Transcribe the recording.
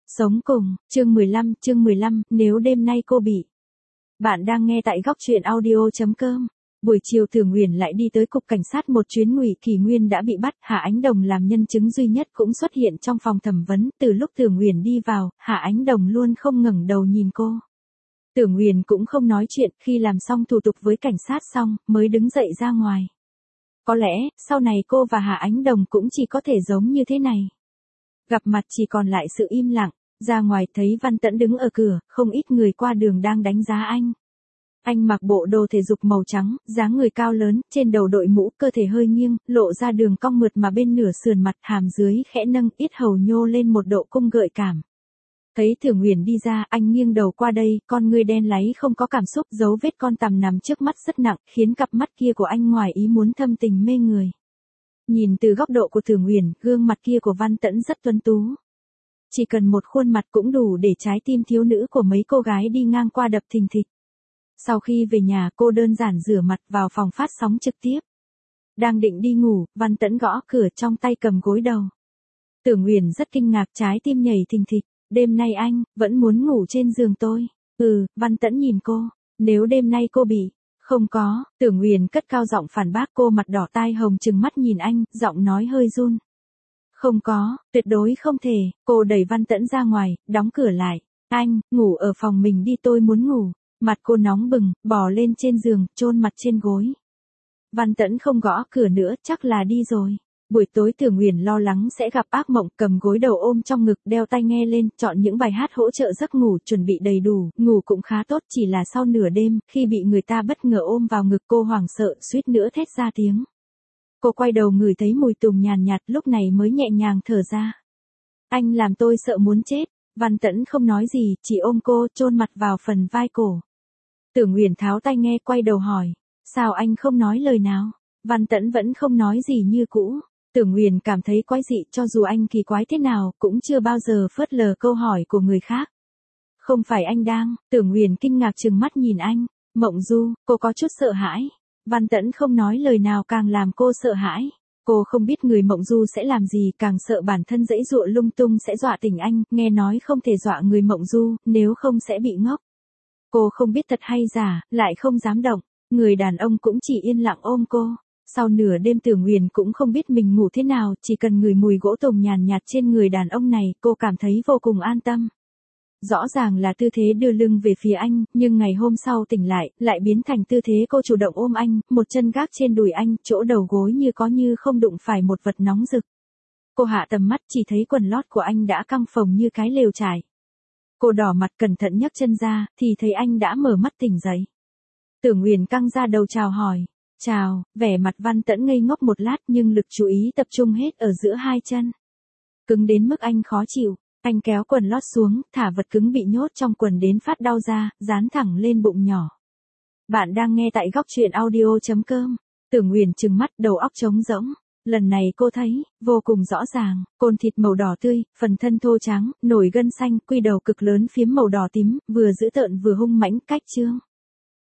Sống cùng, chương 15, nếu đêm nay cô bị. Bạn đang nghe tại góc truyện audio.com. Buổi chiều Tưởng Uyển lại đi tới cục cảnh sát một chuyến. Ngụy Kỳ Nguyên đã bị bắt, Hạ Ánh Đồng làm nhân chứng duy nhất cũng xuất hiện trong phòng thẩm vấn. Từ lúc Tưởng Uyển đi vào, Hạ Ánh Đồng luôn không ngẩng đầu nhìn cô. Tưởng Uyển cũng không nói chuyện, khi làm xong thủ tục với cảnh sát xong, mới đứng dậy ra ngoài. Có lẽ, sau này cô và Hạ Ánh Đồng cũng chỉ có thể giống như thế này. Gặp mặt chỉ còn lại sự im lặng, ra ngoài thấy Văn Tẫn đứng ở cửa, không ít người qua đường đang đánh giá anh. Anh mặc bộ đồ thể dục màu trắng, dáng người cao lớn, trên đầu đội mũ, cơ thể hơi nghiêng, lộ ra đường cong mượt mà bên nửa sườn mặt, hàm dưới khẽ nâng, yết hầu nhô lên một độ cung gợi cảm. Thấy Tưởng Uyển đi ra, anh nghiêng đầu qua đây, con ngươi đen láy không có cảm xúc, dấu vết con tằm nằm trước mắt rất nặng, khiến cặp mắt kia của anh ngoài ý muốn thâm tình mê người. Nhìn từ góc độ của Tưởng Uyển, gương mặt kia của Văn Tẫn rất tuấn tú. Chỉ cần một khuôn mặt cũng đủ để trái tim thiếu nữ của mấy cô gái đi ngang qua đập thình thịch. Sau khi về nhà, cô đơn giản rửa mặt vào phòng phát sóng trực tiếp. Đang định đi ngủ, Văn Tẫn gõ cửa, trong tay cầm gối đầu. Tưởng Uyển rất kinh ngạc, trái tim nhảy thình thịch. Đêm nay anh vẫn muốn ngủ trên giường tôi. Văn Tẫn nhìn cô. Nếu đêm nay cô bị. Không có, Tưởng Uyển cất cao giọng phản bác. Cô mặt đỏ tai hồng trừng mắt nhìn anh, giọng nói hơi run. Không có, tuyệt đối không thể. Cô đẩy Văn Tẫn ra ngoài, đóng cửa lại. Anh, ngủ ở phòng mình đi, tôi muốn ngủ. Mặt cô nóng bừng, bò lên trên giường, chôn mặt trên gối. Văn Tẫn không gõ cửa nữa, chắc là đi rồi. Buổi tối Tưởng Uyển lo lắng sẽ gặp ác mộng, cầm gối đầu ôm trong ngực, đeo tai nghe lên, chọn những bài hát hỗ trợ giấc ngủ, chuẩn bị đầy đủ, ngủ cũng khá tốt, chỉ là sau nửa đêm, khi bị người ta bất ngờ ôm vào ngực, cô hoảng sợ, suýt nữa thét ra tiếng. Cô quay đầu ngửi thấy mùi tùng nhàn nhạt, lúc này mới nhẹ nhàng thở ra. Anh làm tôi sợ muốn chết. Văn Tẫn không nói gì, chỉ ôm cô, chôn mặt vào phần vai cổ. Tưởng Uyển tháo tai nghe, quay đầu hỏi. Sao anh không nói lời nào? Văn Tẫn vẫn không nói gì như cũ. Tưởng Uyển cảm thấy quái dị, cho dù anh kỳ quái thế nào, cũng chưa bao giờ phớt lờ câu hỏi của người khác. Không phải anh đang. Tưởng Uyển kinh ngạc trừng mắt nhìn anh. Mộng Du, cô có chút sợ hãi. Văn Tẫn không nói lời nào càng làm cô sợ hãi. Cô không biết người Mộng Du sẽ làm gì, càng sợ bản thân giãy giụa lung tung sẽ dọa tỉnh anh, nghe nói không thể dọa người Mộng Du, nếu không sẽ bị ngốc. Cô không biết thật hay giả, lại không dám động, người đàn ông cũng chỉ yên lặng ôm cô. Sau nửa đêm Tưởng Uyển cũng không biết mình ngủ thế nào, chỉ cần ngửi mùi gỗ tùng nhàn nhạt trên người đàn ông này, cô cảm thấy vô cùng an tâm. Rõ ràng là tư thế đưa lưng về phía anh, nhưng ngày hôm sau tỉnh lại biến thành tư thế cô chủ động ôm anh, một chân gác trên đùi anh, chỗ đầu gối như có như không đụng phải một vật nóng rực. Cô hạ tầm mắt, chỉ thấy quần lót của anh đã căng phồng như cái lều trải. Cô đỏ mặt cẩn thận nhấc chân ra, thì thấy anh đã mở mắt tỉnh dậy. Tưởng Uyển căng ra đầu chào hỏi. Chào, vẻ mặt Văn Tẫn ngây ngốc một lát, nhưng lực chú ý tập trung hết ở giữa hai chân. Cứng đến mức anh khó chịu. Anh kéo quần lót xuống, thả vật cứng bị nhốt trong quần đến phát đau ra, dán thẳng lên bụng nhỏ. Bạn đang nghe tại góc truyện audio.com. Tưởng Uyển trừng mắt, đầu óc trống rỗng. Lần này cô thấy, vô cùng rõ ràng, côn thịt màu đỏ tươi, phần thân thô trắng, nổi gân xanh, quy đầu cực lớn phiếm màu đỏ tím, vừa dữ tợn vừa hung mãnh, cách trương.